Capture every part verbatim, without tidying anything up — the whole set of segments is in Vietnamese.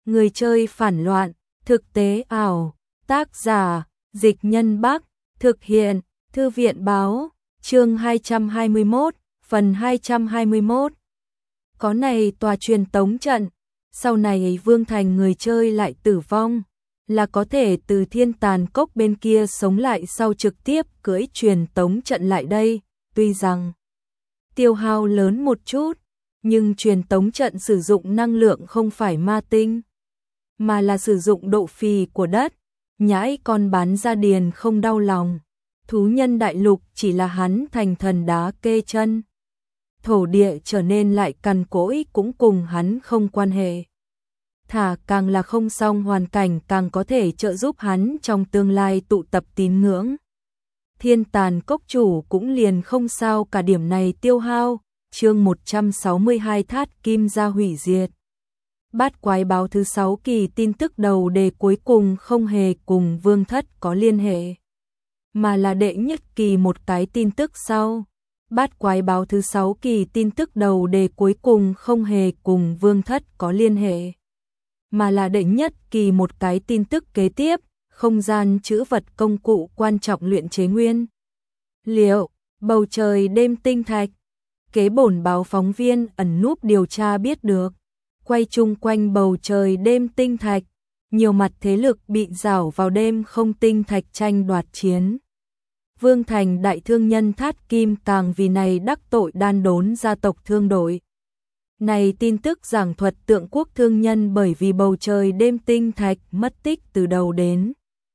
Người chơi phản loạn, thực tế ảo, tác giả, Dịch Nhân Bắc, thực hiện, Thư viện báo, chương hai trăm hai mươi mốt, phần hai trăm hai mươi mốt. Có này tòa truyền tống trận, sau này Vương Thành người chơi lại tử vong, là có thể từ thiên tàn cốc bên kia sống lại sau trực tiếp cưỡi truyền tống trận lại đây, tuy rằng tiêu hao lớn một chút, nhưng truyền tống trận sử dụng năng lượng không phải ma tinh, mà là sử dụng độ phì của đất, nhãi con bán ra điền không đau lòng. Thú nhân đại lục chỉ là hắn thành thần đá kê chân. Thổ địa trở nên lại cằn cỗi cũng cùng hắn không quan hệ. Thả càng là không xong hoàn cảnh càng có thể trợ giúp hắn trong tương lai tụ tập tín ngưỡng. Thiên tàn cốc chủ cũng liền không sao cả điểm này tiêu hao, chương một trăm sáu mươi hai thát kim gia hủy diệt. Bát quái báo thứ sáu kỳ tin tức đầu đề cuối cùng không hề cùng Vương Thất có liên hệ, mà là đệ nhất kỳ một cái tin tức sau. Bát quái báo thứ sáu kỳ tin tức đầu đề cuối cùng không hề cùng Vương Thất có liên hệ, mà là đệ nhất kỳ một cái tin tức kế tiếp, không gian trữ vật công cụ quan trọng luyện chế nguyên liệu, bầu trời đêm tinh thạch. Kế bổn báo phóng viên ẩn núp điều tra biết được, quay chung quanh bầu trời đêm tinh thạch, nhiều mặt thế lực bị rảo vào đêm không tinh thạch tranh đoạt chiến. Vương Thành đại thương nhân Thát Kim càng vì này đắc tội đan đốn gia tộc thương đội. Này tin tức giảng thuật Tượng Quốc thương nhân bởi vì bầu trời đêm tinh thạch mất tích từ đầu đến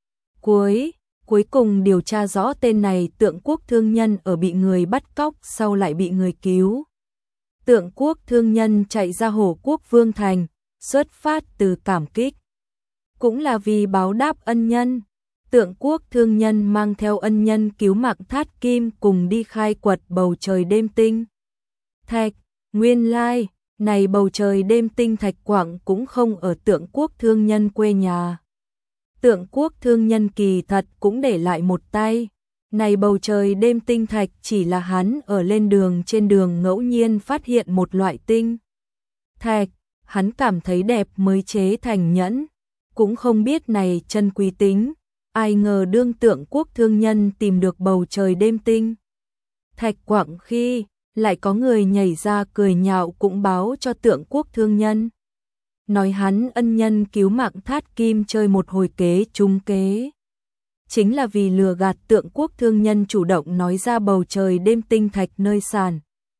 cuối, cuối cùng điều tra rõ tên này Tượng Quốc thương nhân ở bị người bắt cóc sau lại bị người cứu. Tượng Quốc thương nhân chạy ra Hổ Quốc Vương Thành, xuất phát từ cảm kích, cũng là vì báo đáp ân nhân. Tượng Quốc thương nhân mang theo ân nhân cứu mạng Thát Kim cùng đi khai quật bầu trời đêm tinh thạch. Nguyên lai, này bầu trời đêm tinh thạch quặng cũng không ở Tượng Quốc thương nhân quê nhà. Tượng Quốc thương nhân kỳ thật cũng để lại một tay. Này bầu trời đêm tinh thạch chỉ là hắn ở lên đường trên đường ngẫu nhiên phát hiện một loại tinh thạch, hắn cảm thấy đẹp mới chế thành nhẫn, cũng không biết này chân quý tính. Ai ngờ đương Tượng Quốc thương nhân tìm được bầu trời đêm tinh thạch quặng khi, lại có người nhảy ra cười nhạo cũng báo cho Tượng Quốc thương nhân, nói hắn ân nhân cứu mạng Thát Kim chơi một hồi kế trúng kế. Chính là vì lừa gạt Tượng Quốc thương nhân chủ động nói ra bầu trời đêm tinh thạch nơi sản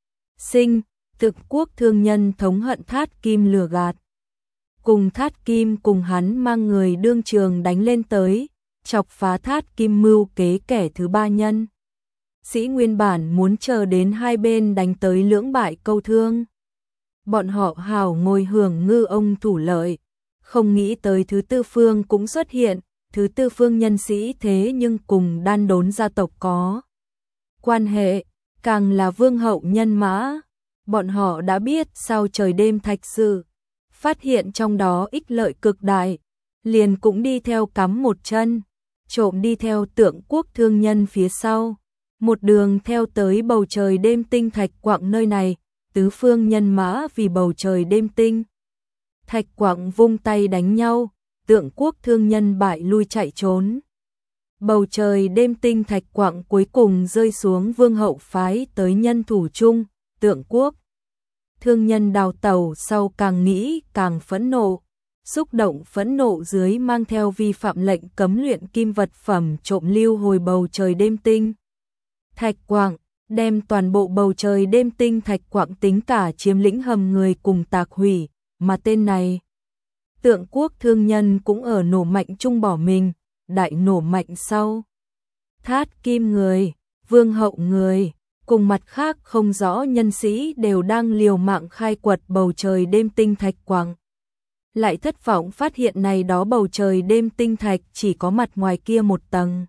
sinh, Tượng Quốc thương nhân thống hận Thát Kim lừa gạt. Cùng Thát Kim cùng hắn mang người đương trường đánh lên tới, chọc phá Thát Kim mưu kế kẻ thứ ba nhân. Sĩ nguyên bản muốn chờ đến hai bên đánh tới lưỡng bại câu thương, bọn họ hào ngồi hưởng ngư ông thủ lợi, không nghĩ tới thứ tư phương cũng xuất hiện. Thứ tư phương nhân sĩ thế nhưng cùng đan đốn gia tộc có quan hệ, càng là vương hậu nhân mã. Bọn họ đã biết sao trời đêm thạch sự, phát hiện trong đó ích lợi cực đại, liền cũng đi theo cắm một chân, trộm đi theo Tượng Quốc thương nhân phía sau, một đường theo tới bầu trời đêm tinh thạch quặng nơi này. Tứ phương nhân mã vì bầu trời đêm tinh thạch quặng vung tay đánh nhau, Tượng Quốc thương nhân bại lui chạy trốn. Bầu trời đêm tinh thạch quặng cuối cùng rơi xuống vương hậu phái tới nhân thủ chung. Tượng Quốc thương nhân đào tẩu sau càng nghĩ càng phẫn nộ, xúc động phẫn nộ dưới mang theo vi phạm lệnh cấm luyện kim vật phẩm trộm lưu hồi bầu trời đêm tinh thạch quặng, đem toàn bộ bầu trời đêm tinh thạch quặng tính cả chiếm lĩnh hầm người cùng tạc hủy, mà tên này Tượng Quốc thương nhân cũng ở nổ mạnh chung bỏ mình. Đại nổ mạnh sau, Thát Kim người, vương hậu người, cùng mặt khác không rõ nhân sĩ đều đang liều mạng khai quật bầu trời đêm tinh thạch quặng. Lại thất vọng phát hiện này đó bầu trời đêm tinh thạch chỉ có mặt ngoài kia một tầng.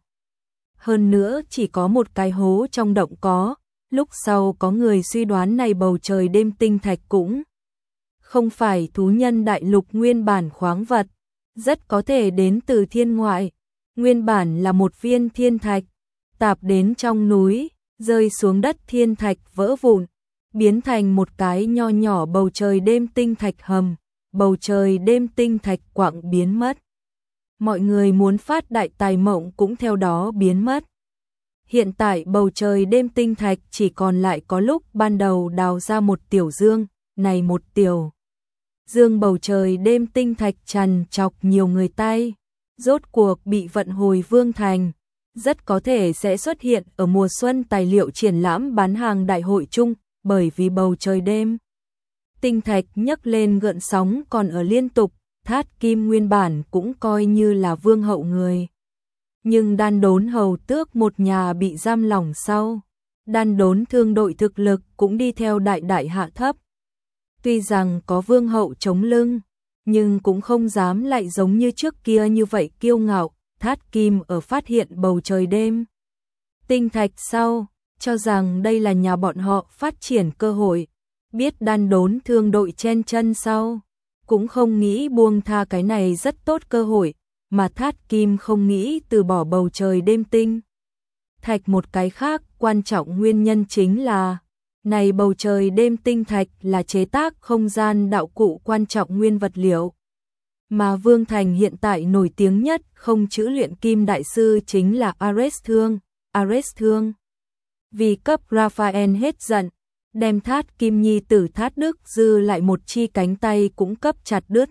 Hơn nữa chỉ có một cái hố trong động có, lúc sau có người suy đoán này bầu trời đêm tinh thạch cũng không phải thú nhân đại lục nguyên bản khoáng vật, rất có thể đến từ thiên ngoại. Nguyên bản là một viên thiên thạch, tạp đến trong núi, rơi xuống đất thiên thạch vỡ vụn, biến thành một cái nho nhỏ bầu trời đêm tinh thạch hầm, bầu trời đêm tinh thạch quạng biến mất. Mọi người muốn phát đại tài mộng cũng theo đó biến mất. Hiện tại bầu trời đêm tinh thạch chỉ còn lại có lúc ban đầu đào ra một tiểu dương, này một tiểu dương bầu trời đêm tinh thạch trằn trọc nhiều người tay, rốt cuộc bị vận hồi Vương Thành, rất có thể sẽ xuất hiện ở mùa xuân tài liệu triển lãm bán hàng đại hội chung, bởi vì bầu trời đêm tinh thạch nhấc lên gợn sóng còn ở liên tục, Thát Kim nguyên bản cũng coi như là vương hậu người. Nhưng đan đốn hầu tước một nhà bị giam lỏng sau, đan đốn thương đội thực lực cũng đi theo đại đại hạ thấp. Tuy rằng có vương hậu chống lưng, nhưng cũng không dám lại giống như trước kia như vậy kiêu ngạo. Thát Kim ở phát hiện bầu trời đêm tinh thạch sau, cho rằng đây là nhà bọn họ phát triển cơ hội, biết đan đốn thương đội chen chân sau, cũng không nghĩ buông tha cái này rất tốt cơ hội, mà Thát Kim không nghĩ từ bỏ bầu trời đêm tinh thạch. Một cái khác quan trọng nguyên nhân chính là, này bầu trời đêm tinh thạch là chế tác không gian đạo cụ quan trọng nguyên vật liệu. Mà Vương Thành hiện tại nổi tiếng nhất không chữ luyện kim đại sư chính là Ares Thương. Ares Thương vì cấp Raphael hết giận, đem Thát Kim nhi tử Thát Đức dư lại một chi cánh tay cũng cấp chặt đứt.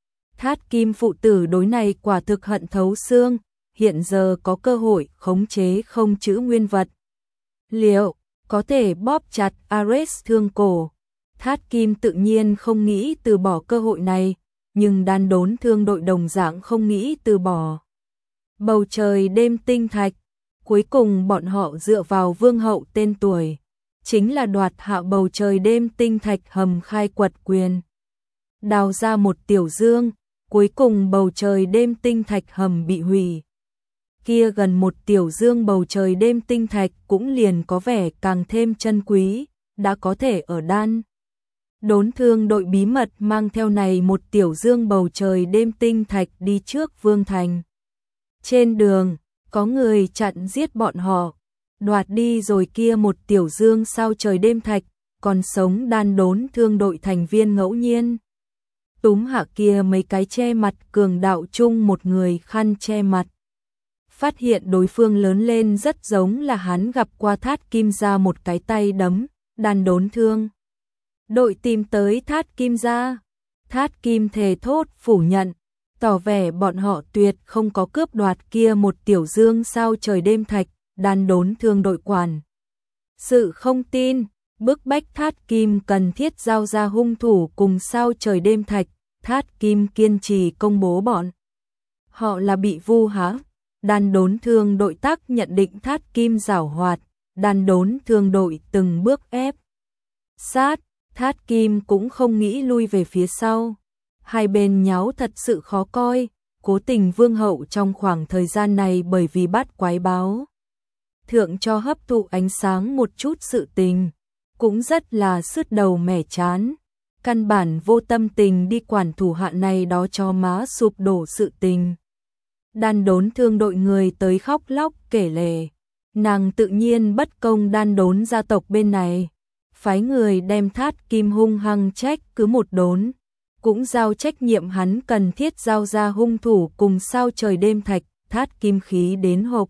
Thát Kim phụ tử đối này quả thực hận thấu xương, hiện giờ có cơ hội khống chế không chữ nguyên vật liệu, có thể bóp chặt Ares Thương cổ. Thát Kim tự nhiên không nghĩ từ bỏ cơ hội này, nhưng đan đốn thương đội đồng dạng không nghĩ từ bỏ bầu trời đêm tinh thạch. Cuối cùng bọn họ dựa vào vương hậu tên tuổi, chính là đoạt hạ bầu trời đêm tinh thạch hầm khai quật quyền, đào ra một tiểu dương. Cuối cùng bầu trời đêm tinh thạch hầm bị hủy, kia gần một tiểu dương bầu trời đêm tinh thạch cũng liền có vẻ càng thêm chân quý, đã có thể ở đan đốn thương đội bí mật mang theo này một tiểu dương bầu trời đêm tinh thạch đi trước Vương Thành. Trên đường, có người chặn giết bọn họ, đoạt đi rồi kia một tiểu dương sao trời đêm thạch, còn sống đan đốn thương đội thành viên ngẫu nhiên túm hạ kia mấy cái che mặt cường đạo chung một người khăn che mặt. Phát hiện đối phương lớn lên rất giống là hắn gặp qua Thát Kim ra một cái tay đấm, đan đốn thương đội tìm tới Thát Kim ra. Thát Kim thề thốt phủ nhận, tỏ vẻ bọn họ tuyệt không có cướp đoạt kia một tiểu dương sao trời đêm thạch. Đan đốn thương đội quản sự không tin, bức bách Thát Kim cần thiết giao ra hung thủ cùng sao trời đêm thạch. Thát Kim kiên trì công bố bọn họ là bị vu hãm. Đan đốn thương đội tác nhận định Thát Kim giảo hoạt, đan đốn thương đội từng bước ép sát, Thát Kim cũng không nghĩ lui về phía sau. Hai bên nháo thật sự khó coi, cố tình vương hậu trong khoảng thời gian này bởi vì bắt quái báo thượng cho hấp thụ ánh sáng một chút sự tình, cũng rất là sứt đầu mẻ chán, căn bản vô tâm tình đi quản thủ hạ này đó cho má sụp đổ sự tình. Đan đốn thương đội người tới khóc lóc kể lể, nàng tự nhiên bất công đan đốn gia tộc bên này, phái người đem Thát Kim hung hăng trách cứ một đốn, cũng giao trách nhiệm hắn cần thiết giao ra hung thủ cùng sao trời đêm thạch. Thát Kim khí đến hộc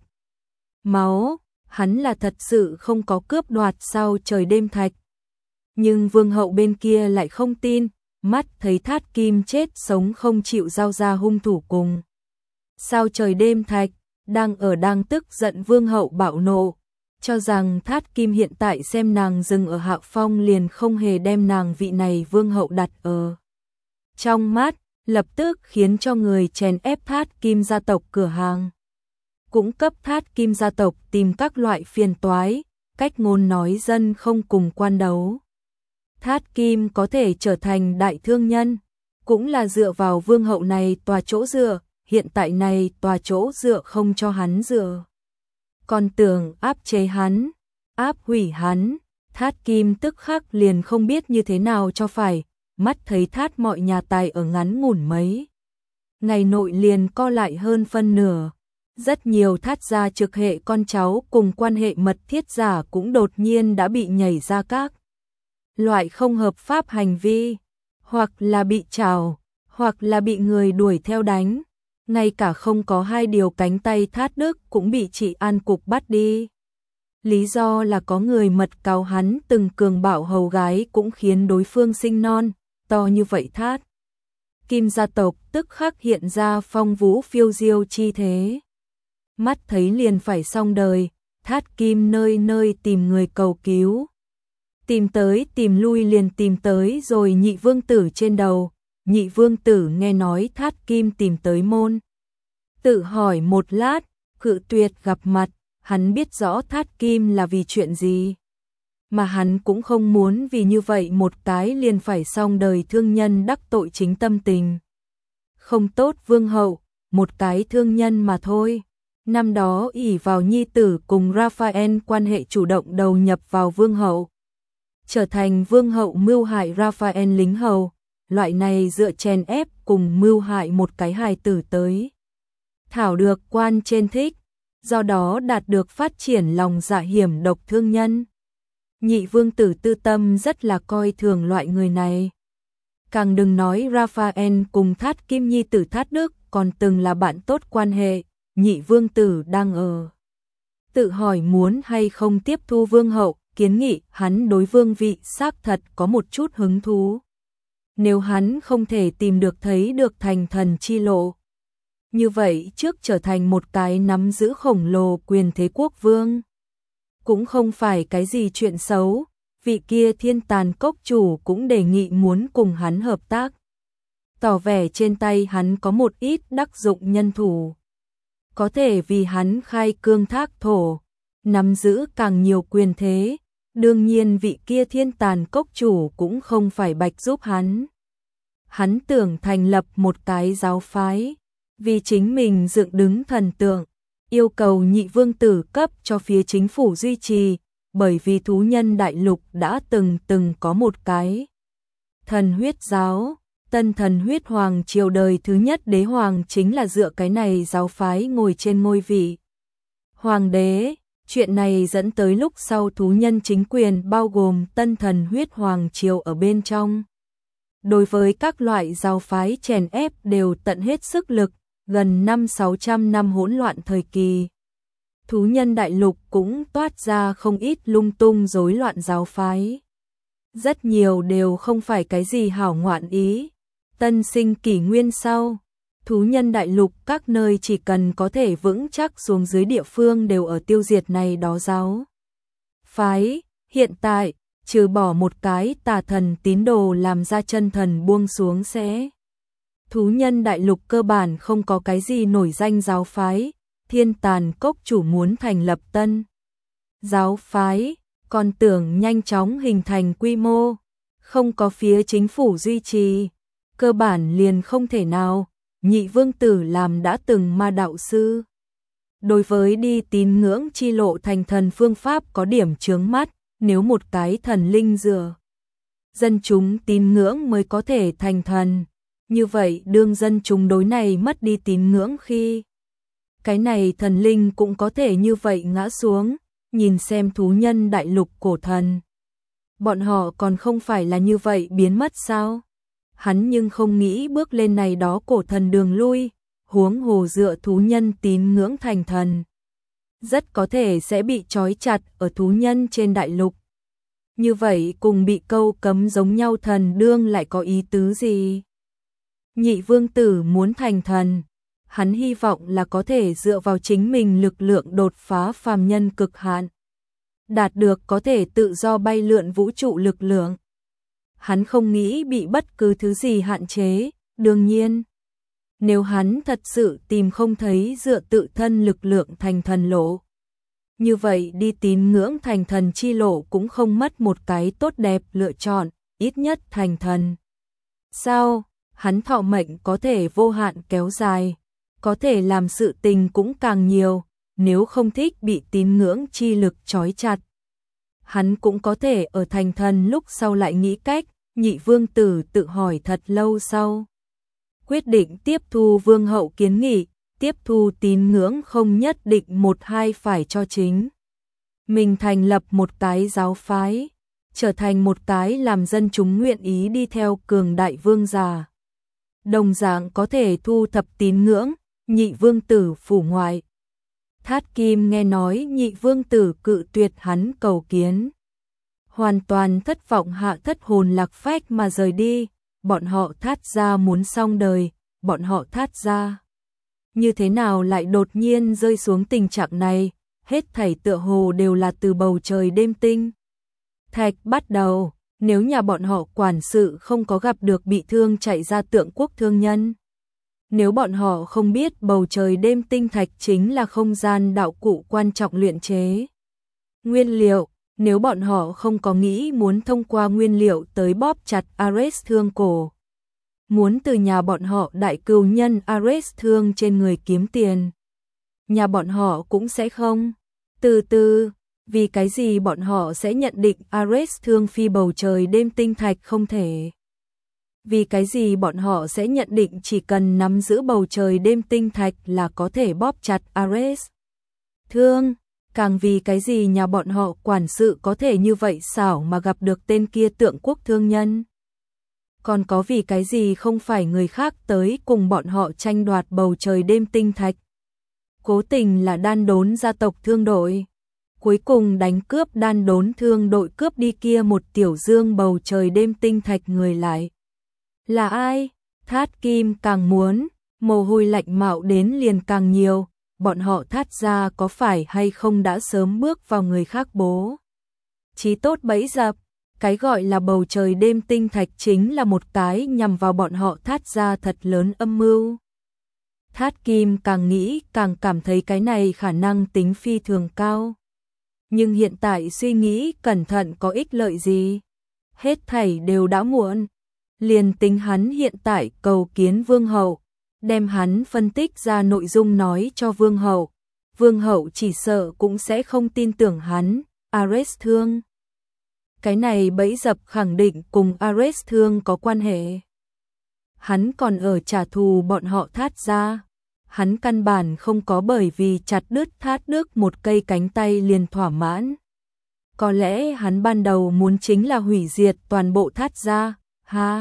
máu, hắn là thật sự không có cướp đoạt sao trời đêm thạch. Nhưng vương hậu bên kia lại không tin, mắt thấy Thát Kim chết sống không chịu giao ra hung thủ cùng sao trời đêm thạch, đang ở đang tức giận vương hậu bạo nộ, cho rằng Thát Kim hiện tại xem nàng dừng ở hạ phong liền không hề đem nàng vị này vương hậu đặt ở trong mắt, lập tức khiến cho người chèn ép Thát Kim gia tộc cửa hàng, cũng cấp Thát Kim gia tộc tìm các loại phiền toái, cách ngôn nói dân không cùng quan đấu. Thát Kim có thể trở thành đại thương nhân, cũng là dựa vào vương hậu này tòa chỗ dựa, hiện tại này tòa chỗ dựa không cho hắn dựa, còn tưởng áp chế hắn, áp hủy hắn. Thát Kim tức khắc liền không biết như thế nào cho phải, mắt thấy Thát mọi nhà tài ở ngắn ngủn mấy ngày nội liền co lại hơn phân nửa. Rất nhiều Thát gia trực hệ con cháu cùng quan hệ mật thiết giả cũng đột nhiên đã bị nhảy ra các loại không hợp pháp hành vi. hoặc là bị trảo, hoặc là bị người đuổi theo đánh, ngay cả không có hai điều cánh tay Thát Đức cũng bị chị An Cục bắt đi. Lý do là có người mật cáo hắn từng cường bạo hầu gái cũng khiến đối phương sinh non, to như vậy Thát Kim gia tộc tức khắc hiện ra phong vũ phiêu diêu chi thế. Mắt thấy liền phải xong đời, Thát Kim nơi nơi tìm người cầu cứu. Tìm tới tìm lui liền tìm tới rồi Nhị Vương Tử trên đầu. Nhị Vương Tử nghe nói Thát Kim tìm tới môn. Tự hỏi một lát, cự tuyệt gặp mặt, hắn biết rõ Thát Kim là vì chuyện gì. Mà hắn cũng không muốn vì như vậy một cái liền phải xong đời thương nhân đắc tội chính tâm tình. Không tốt vương hậu, một cái thương nhân mà thôi. Năm đó ỷ vào nhi tử cùng Raphael quan hệ chủ động đầu nhập vào vương hậu. Trở thành vương hậu mưu hại Raphael lính hầu, loại này dựa chèn ép cùng mưu hại một cái hài tử tới. Thảo được quan trên thích, do đó đạt được phát triển lòng dạ hiểm độc thương nhân. Nhị Vương Tử tư tâm rất là coi thường loại người này. Càng đừng nói Raphael cùng Thát Kim nhi tử Thát Đức còn từng là bạn tốt quan hệ. Nhị Vương Tử đang ở tự hỏi muốn hay không tiếp thu vương hậu, kiến nghị hắn đối vương vị xác thật có một chút hứng thú. Nếu hắn không thể tìm được thấy được thành thần chi lộ, như vậy trước trở thành một cái nắm giữ khổng lồ quyền thế quốc vương cũng không phải cái gì chuyện xấu. Vị kia Thiên Tàn Cốc chủ cũng đề nghị muốn cùng hắn hợp tác, tỏ vẻ trên tay hắn có một ít đắc dụng nhân thủ, có thể vì hắn khai cương thác thổ, nắm giữ càng nhiều quyền thế. Đương nhiên vị kia Thiên Tàn Cốc chủ cũng không phải bạch giúp hắn. Hắn tưởng thành lập một cái giáo phái, vì chính mình dựng đứng thần tượng, yêu cầu Nhị Vương Tử cấp cho phía chính phủ duy trì, bởi vì thú nhân đại lục đã từng từng có một cái thần huyết giáo. Tân thần huyết hoàng triều đời thứ nhất đế hoàng chính là dựa cái này giáo phái ngồi trên ngôi vị hoàng đế. Chuyện này dẫn tới lúc sau thú nhân chính quyền bao gồm tân thần huyết hoàng triều ở bên trong. Đối với các loại giáo phái chèn ép đều tận hết sức lực, gần năm sáu trăm năm hỗn loạn thời kỳ. Thú nhân đại lục cũng toát ra không ít lung tung rối loạn giáo phái. Rất nhiều đều không phải cái gì hảo ngoạn ý. Tân sinh kỷ nguyên sau, thú nhân đại lục các nơi chỉ cần có thể vững chắc xuống dưới địa phương đều ở tiêu diệt này đó giáo phái. Hiện tại, trừ bỏ một cái tà thần tín đồ làm ra chân thần buông xuống sẽ. Thú nhân đại lục cơ bản không có cái gì nổi danh giáo phái. Thiên Tàn Cốc chủ muốn thành lập tân giáo phái, còn tưởng nhanh chóng hình thành quy mô, không có phía chính phủ duy trì, cơ bản liền không thể nào. Nhị Vương Tử làm đã từng ma đạo sư, đối với đi tín ngưỡng chi lộ thành thần phương pháp có điểm chướng mắt. Nếu một cái thần linh dựa dân chúng tín ngưỡng mới có thể thành thần, như vậy đương dân chúng đối này mất đi tín ngưỡng khi cái này thần linh cũng có thể như vậy ngã xuống. Nhìn xem thú nhân đại lục cổ thần, bọn họ còn không phải là như vậy biến mất sao? Hắn nhưng không nghĩ bước lên này đó cổ thần đường lui, huống hồ dựa thú nhân tín ngưỡng thành thần, rất có thể sẽ bị trói chặt ở thú nhân trên đại lục. Như vậy cùng bị câu cấm giống nhau, thần đương lại có ý tứ gì? Nhị Vương Tử muốn thành thần, hắn hy vọng là có thể dựa vào chính mình lực lượng đột phá phàm nhân cực hạn, đạt được có thể tự do bay lượn vũ trụ lực lượng. Hắn không nghĩ bị bất cứ thứ gì hạn chế. Đương nhiên, nếu hắn thật sự tìm không thấy dựa tự thân lực lượng thành thần lộ, như vậy đi tín ngưỡng thành thần chi lộ cũng không mất một cái tốt đẹp lựa chọn, ít nhất thành thần. Sao? Hắn thọ mệnh có thể vô hạn kéo dài, có thể làm sự tình cũng càng nhiều. Nếu không thích bị tín ngưỡng chi lực trói chặt, hắn cũng có thể ở thành thần lúc sau lại nghĩ cách. Nhị Vương Tử tự hỏi thật lâu sau, quyết định tiếp thu vương hậu kiến nghị. Tiếp thu tín ngưỡng không nhất định một hai phải cho chính mình thành lập một cái giáo phái. trở thành một cái làm dân chúng nguyện ý đi theo cường đại vương giả. Đồng dạng có thể thu thập tín ngưỡng, nhị vương tử phủ ngoại. Thát Kim nghe nói nhị vương tử cự tuyệt hắn cầu kiến. Hoàn toàn thất vọng hạ thất hồn lạc phách mà rời đi, bọn họ Thát gia muốn xong đời, bọn họ Thát gia. Như thế nào lại đột nhiên rơi xuống tình trạng này, hết thảy tựa hồ đều là từ bầu trời đêm tinh. Thạch bắt đầu, nếu nhà bọn họ quản sự không có gặp được bị thương chạy ra Tượng Quốc thương nhân. Nếu bọn họ không biết bầu trời đêm tinh thạch chính là không gian đạo cụ quan trọng luyện chế. Nguyên liệu, nếu bọn họ không có nghĩ muốn thông qua nguyên liệu tới bóp chặt Ares thương cổ. Muốn từ nhà bọn họ đại cừu nhân Ares thương trên người kiếm tiền. Nhà bọn họ cũng sẽ không. Từ từ, vì cái gì bọn họ sẽ nhận định Ares thương phi bầu trời đêm tinh thạch không thể. Vì cái gì bọn họ sẽ nhận định chỉ cần nắm giữ bầu trời đêm tinh thạch là có thể bóp chặt Ares thương. Càng vì cái gì nhà bọn họ quản sự có thể như vậy xảo mà gặp được tên kia Tượng Quốc thương nhân. Còn có vì cái gì không phải người khác tới cùng bọn họ tranh đoạt bầu trời đêm tinh thạch. Cố tình là đan đốn gia tộc thương đội. Cuối cùng đánh cướp đan đốn thương đội cướp đi kia một tiểu dương bầu trời đêm tinh thạch người lại. Là ai? Thát Kim càng muốn, mồ hôi lạnh mạo đến liền càng nhiều. Bọn họ Thát gia có phải hay không đã sớm bước vào người khác bố. Chí tốt bẫy dập, cái gọi là bầu trời đêm tinh thạch chính là một cái nhằm vào bọn họ Thát gia thật lớn âm mưu. Thát Kim càng nghĩ càng cảm thấy cái này khả năng tính phi thường cao. Nhưng hiện tại suy nghĩ cẩn thận có ích lợi gì? Hết thảy đều đã muộn. Liền tính hắn hiện tại cầu kiến vương hậu, đem hắn phân tích ra nội dung nói cho vương hậu. Vương hậu chỉ sợ cũng sẽ không tin tưởng hắn, Ares thương. Cái này bẫy dập khẳng định cùng Ares thương có quan hệ. Hắn còn ở trả thù bọn họ Thát gia. Hắn căn bản không có bởi vì chặt đứt Thát Đức một cây cánh tay liền thỏa mãn. Có lẽ hắn ban đầu muốn chính là hủy diệt toàn bộ Thát gia, ha.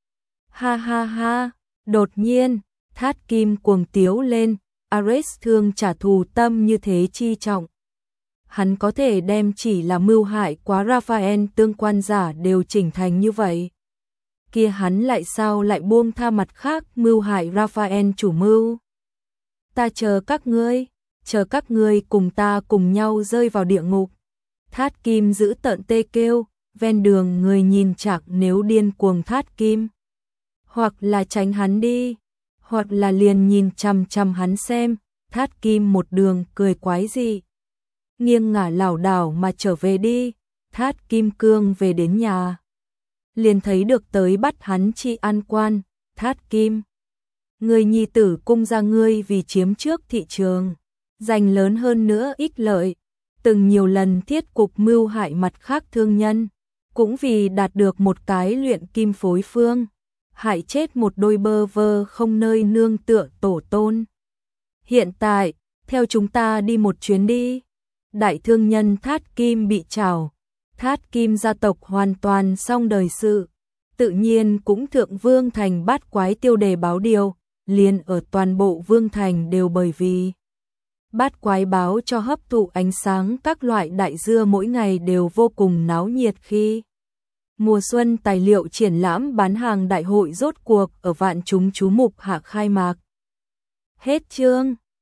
Ha ha ha, đột nhiên, Thát Kim cuồng tiếu lên, Ares thương trả thù tâm như thế chi trọng. Hắn có thể đem chỉ là mưu hại quá Raphael tương quan giả đều chỉnh thành như vậy. Kia hắn lại sao lại buông tha mặt khác mưu hại Raphael chủ mưu. Ta chờ các ngươi, chờ các ngươi cùng ta cùng nhau rơi vào địa ngục. Thát Kim giữ tợn tê kêu, ven đường người nhìn chạc nếu điên cuồng Thát Kim. Hoặc là tránh hắn đi, hoặc là liền nhìn chằm chằm hắn xem, Thát Kim một đường cười quái dị. Nghiêng ngả lảo đảo mà trở về đi, Thát Kim cương về đến nhà. Liền thấy được tới bắt hắn trị an quan, Thát Kim. Người nhi tử cung ra ngươi vì chiếm trước thị trường, giành lớn hơn nữa ích lợi, từng nhiều lần thiết cục mưu hại mặt khác thương nhân, cũng vì đạt được một cái luyện kim phối phương, hại chết một đôi bơ vơ không nơi nương tựa tổ tôn. Hiện tại, theo chúng ta đi một chuyến đi. Đại thương nhân Thát Kim bị trảo, Thát Kim gia tộc hoàn toàn xong đời sự, tự nhiên cũng thượng Vương Thành bát quái tiêu đề báo điều, liền ở toàn bộ Vương Thành đều bởi vì bát quái báo cho hấp thụ ánh sáng các loại đại dưa mỗi ngày đều vô cùng náo nhiệt khi mùa xuân tài liệu triển lãm bán hàng đại hội rốt cuộc ở vạn chúng chú mục hạ khai mạc. Hết chương.